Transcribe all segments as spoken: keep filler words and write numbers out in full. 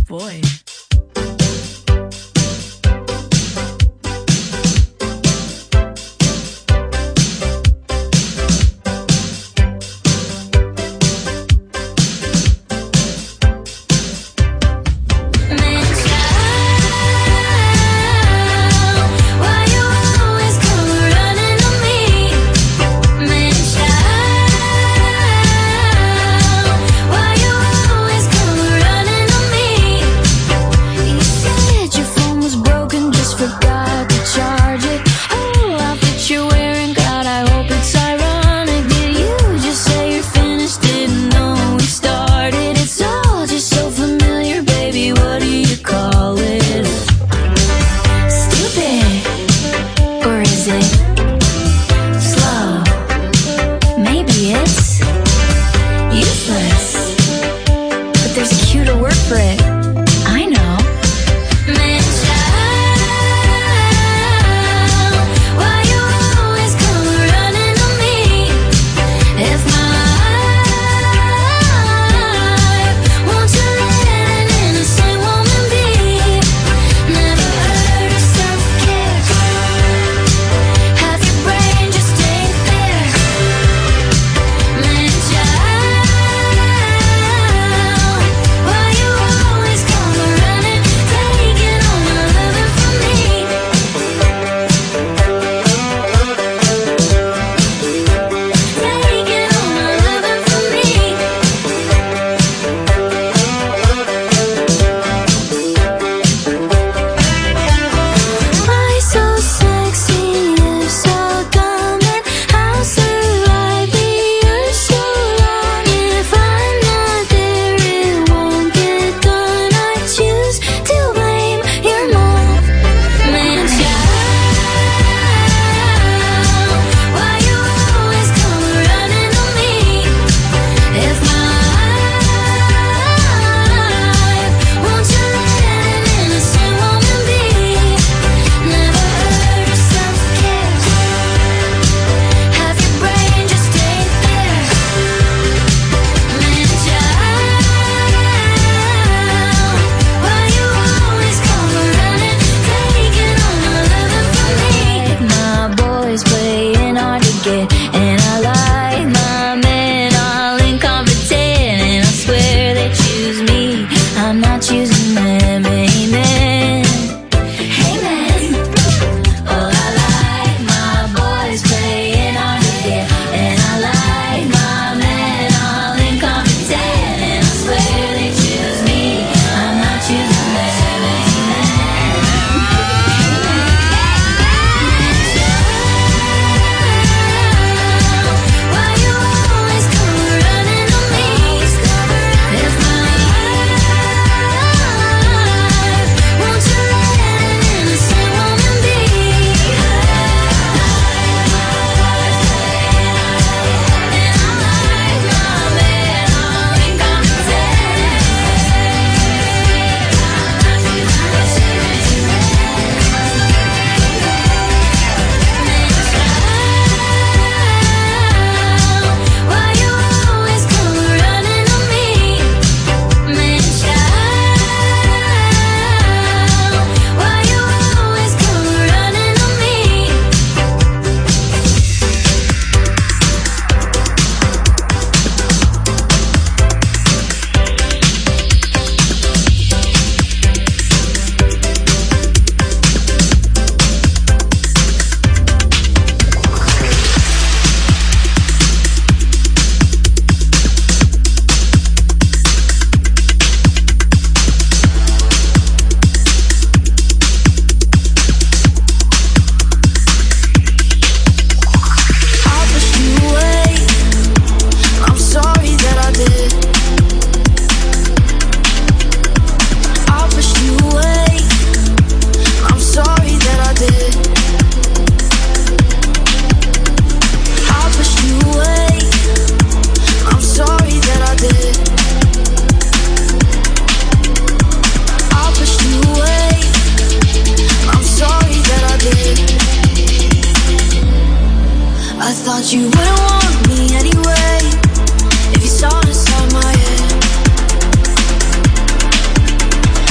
boy. Thought you wouldn't want me anyway, if you saw inside my head.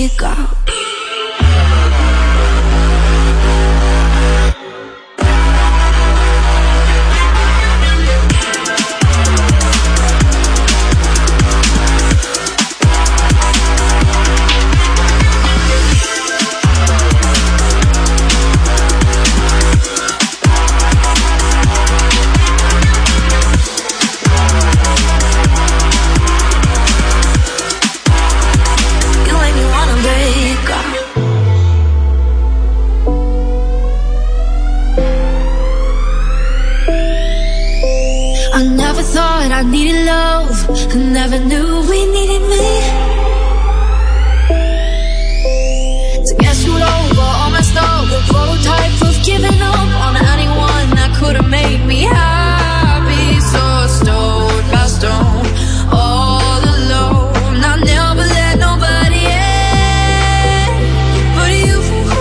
break out. I never thought I needed love, I never knew we needed me. To get screwed over, all messed up, the prototype of giving up on anyone that could have made me happy. So stone by stone, all alone, I never let nobody in but you.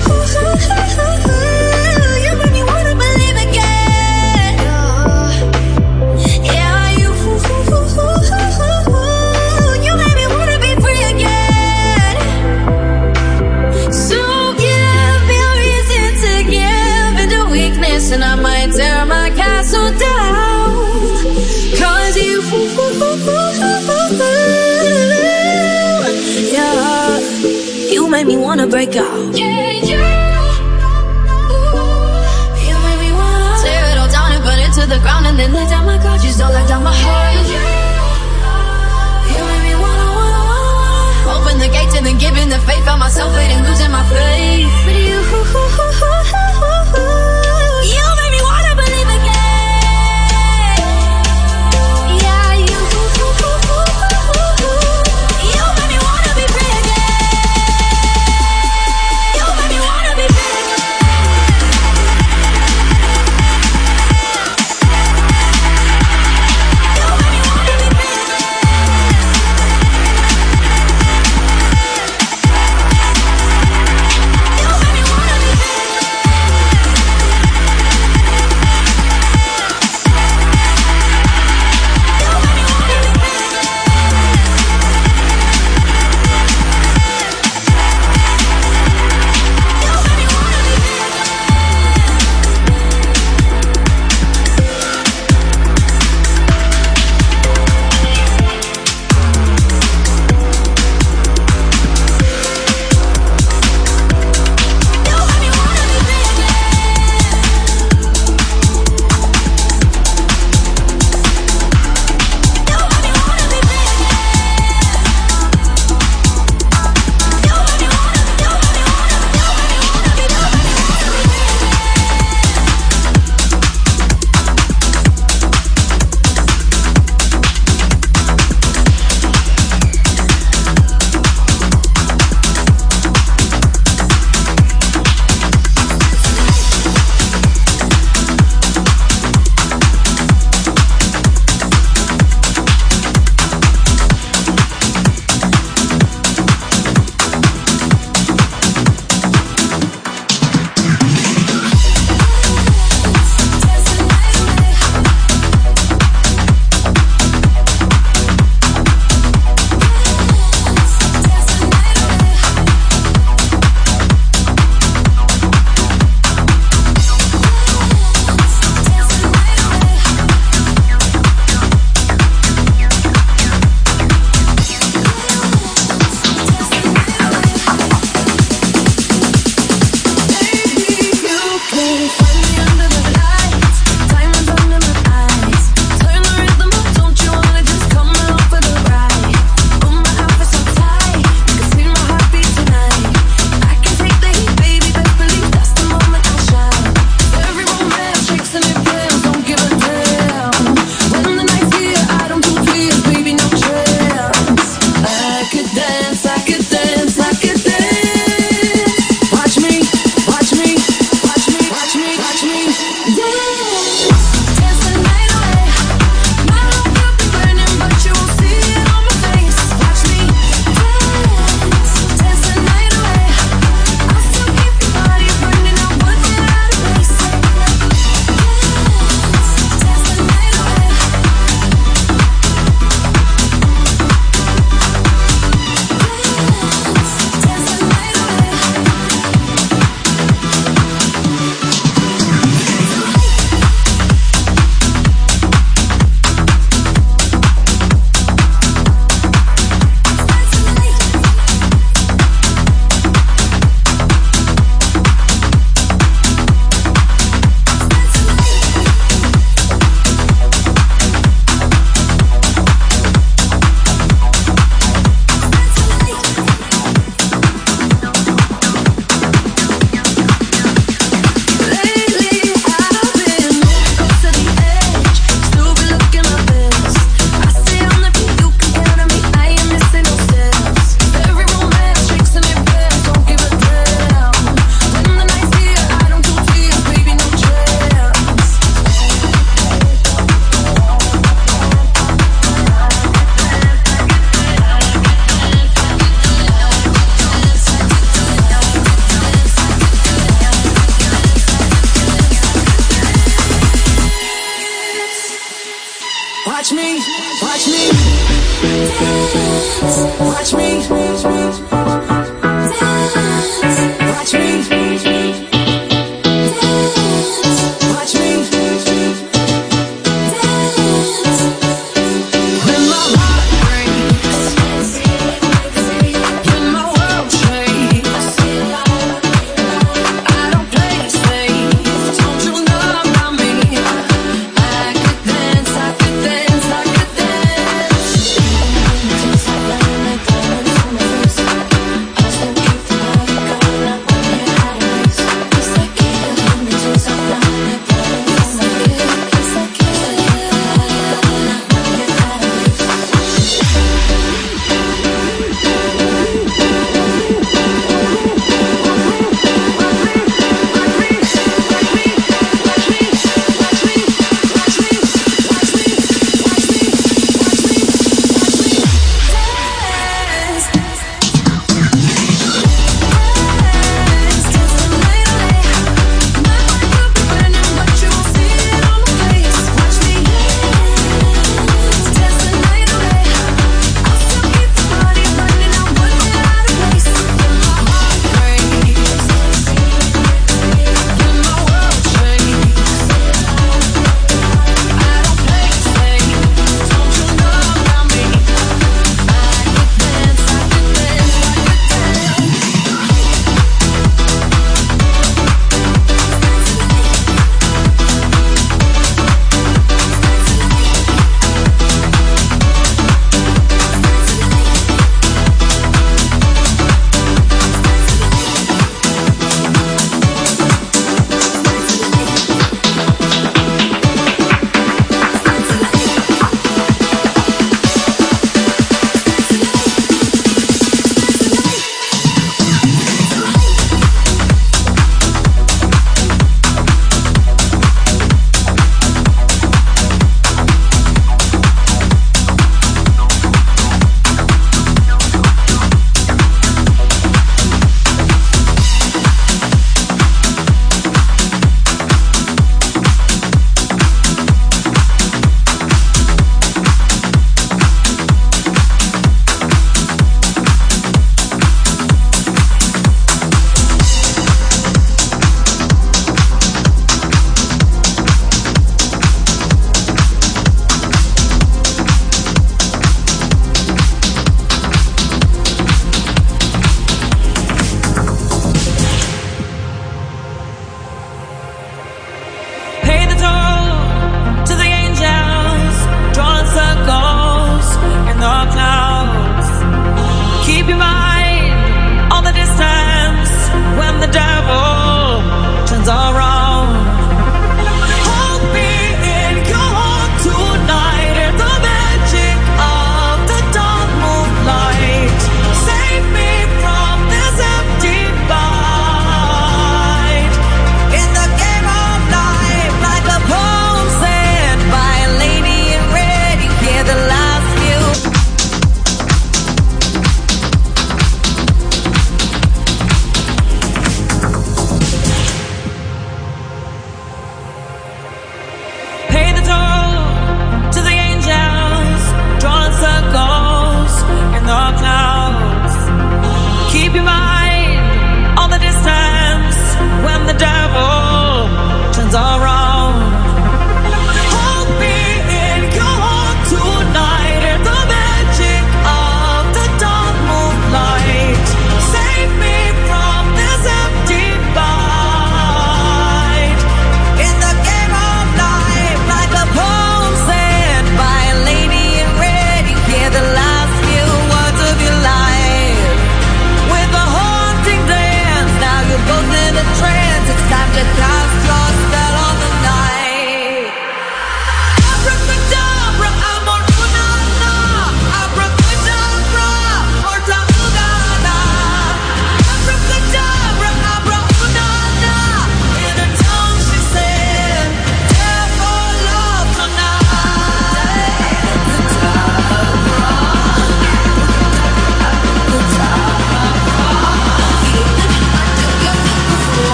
You made me wanna believe again. Yeah, you. You made me wanna be free again. So give me a reason to give into weakness, and I might tear my castle down. Cause you, yeah, you made me wanna break out. Yeah, you. You made me wanna tear it all down and burn it to the ground, and then lay down my cards. You stole like down my heart. You made me wanna, wanna, wanna open the gates and then giving the faith. Found myself waiting, losing my faith. But you, you made me wanna believe again. Yeah, you, you made me wanna be free again. You made me wanna be free again. You made me wanna be free again.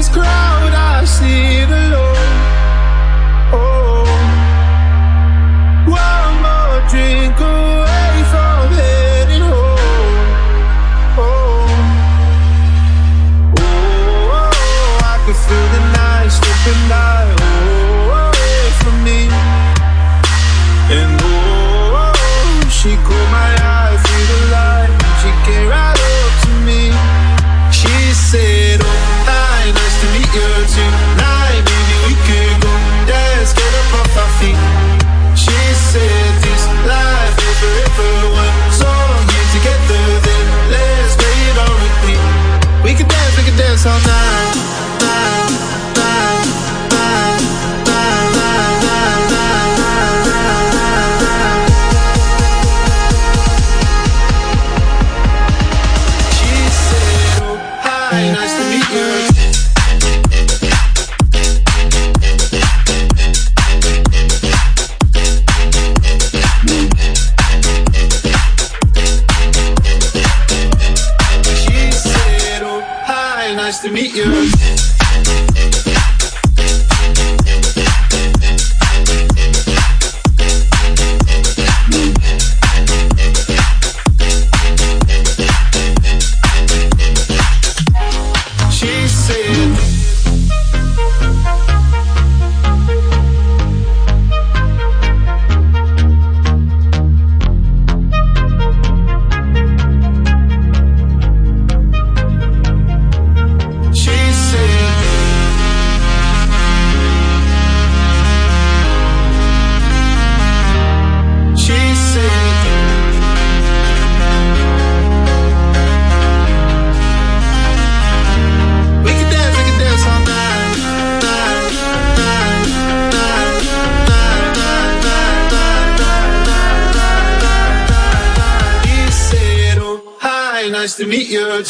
crowd I see the Lord. Oh, one more drink away from heading home. Oh, oh, I can feel the night slipping by, oh, away from me. And oh, she caught my eye through the light. She came right up to me. She said, oh, hi, nice to meet you tonight. Maybe we could go dance, get up off our feet. She said, this life is forever. One song here together, then let's play it on repeat. We could dance, we could dance all night, night, night, night, night, night, night, night, night. She said, oh, hi, nice to meet you. Nice to meet you. She said, nice to meet you.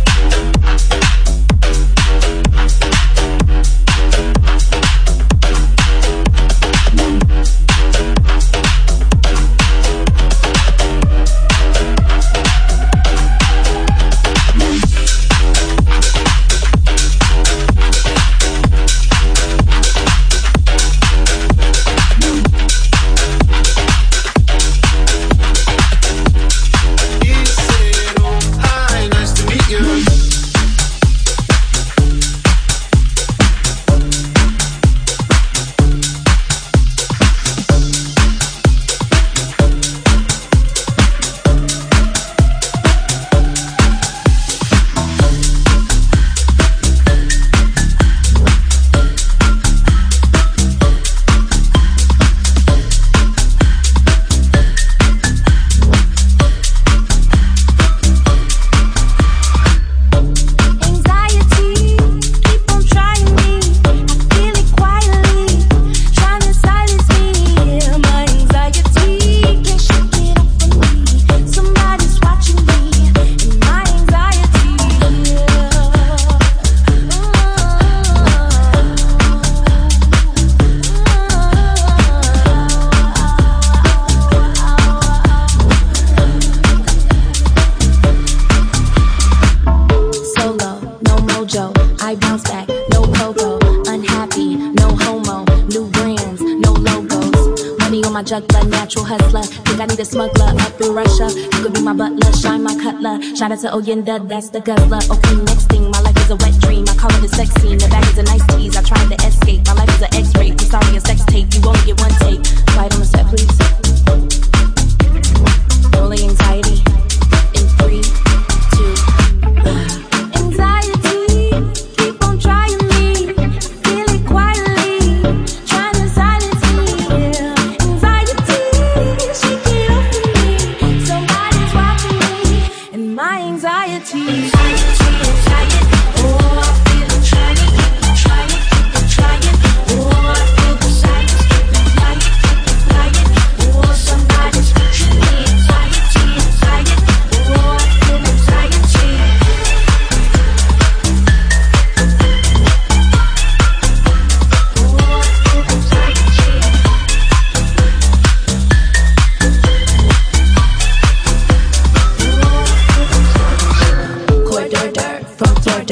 Juggler, natural hustler. Think I need a smuggler up in Russia. You could be my butler, shine my cutler. Shout out to Oyenda, that's the guzzler. Okay, next thing, my life is a wet dream. I call it a sex scene. The bag is a nice tease. I tried to escape. My life is an X-ray. I'm sorry, a sex tape. You only get one take. Quiet on the set, please. Rolling anxiety. In three, two, one. Anxiety, keep on trying me. Feel it quietly, trying to silence me. My anxiety, anxiety, anxiety. Oh, I feel it trying, keep on trying, keep on trying. Oh, I feel the silence, keep on flying, keep on flying. Oh, somebody's watching me. Anxiety, anxiety. Oh, I feel anxiety. Oh, I feel anxiety. From floor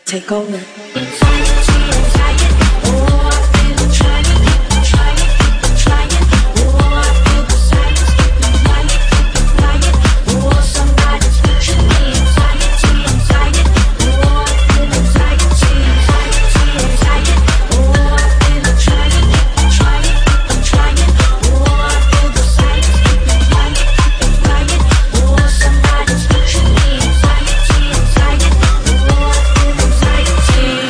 take over. Anxiety, anxiety, oh, I feel it, try it, try it, try it, oh, I feel the silence, quiet, quiet, oh, somebody's watching me. Anxiety, anxiety, oh, I feel anxiety, anxiety, anxiety, oh, I feel it, try it, try it, try it, oh, I feel the silence, quiet, quiet, oh, somebody's watching me. Anxiety, anxiety, oh, I feel anxiety.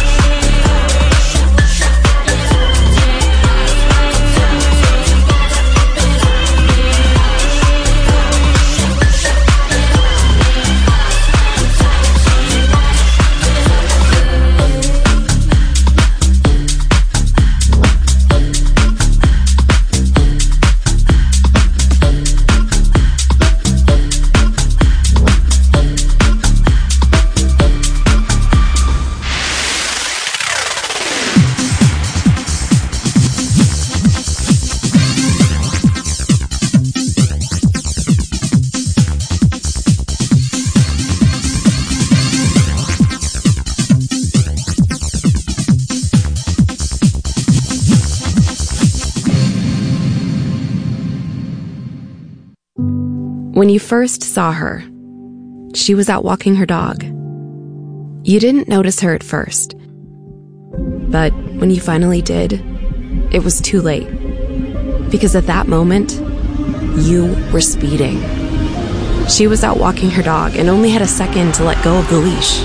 When you first saw her, she was out walking her dog. You didn't notice her at first, but when you finally did, it was too late. Because at that moment, you were speeding. She was out walking her dog and only had a second to let go of the leash.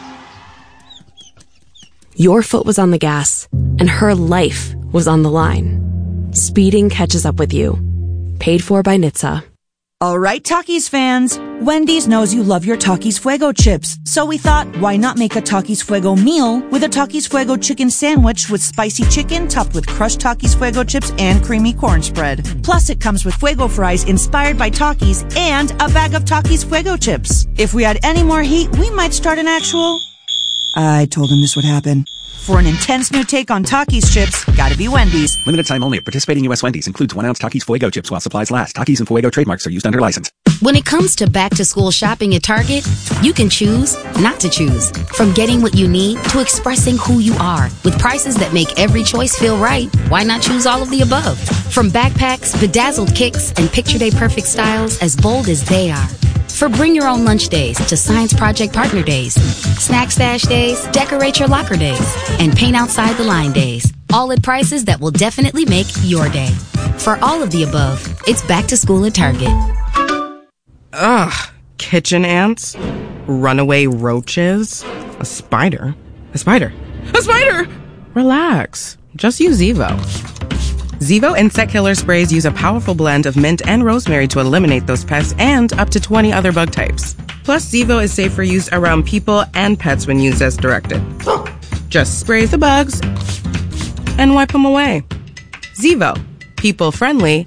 Your foot was on the gas, and her life was on the line. Speeding catches up with you. Paid for by N H T S A. All right, Takis fans. Wendy's knows you love your Takis Fuego chips. So we thought, why not make a Takis Fuego meal with a Takis Fuego chicken sandwich with spicy chicken topped with crushed Takis Fuego chips and creamy corn spread. Plus, it comes with Fuego fries inspired by Takis and a bag of Takis Fuego chips. If we had any more heat, we might start an actual... I told him this would happen. For an intense new take on Takis chips, gotta be Wendy's. Limited time only at participating U S Wendy's. Includes one ounce Takis Fuego chips while supplies last. Takis and Fuego trademarks are used under license. When it comes to back-to-school shopping at Target, you can choose not to choose. From getting what you need to expressing who you are. With prices that make every choice feel right, why not choose all of the above? From backpacks, bedazzled kicks, and picture day perfect styles as bold as they are. For bring your own lunch days to science project partner days, snack stash days, decorate your locker days, and paint outside the line days. All at prices that will definitely make your day. For all of the above, it's back to school at Target. Ugh, kitchen ants, runaway roaches, a spider, a spider, a spider! Relax, just use Zevo. Zevo insect killer sprays use a powerful blend of mint and rosemary to eliminate those pests and up to twenty other bug types. Plus, Zevo is safe for use around people and pets when used as directed. Just spray the bugs and wipe them away. Zevo, people friendly,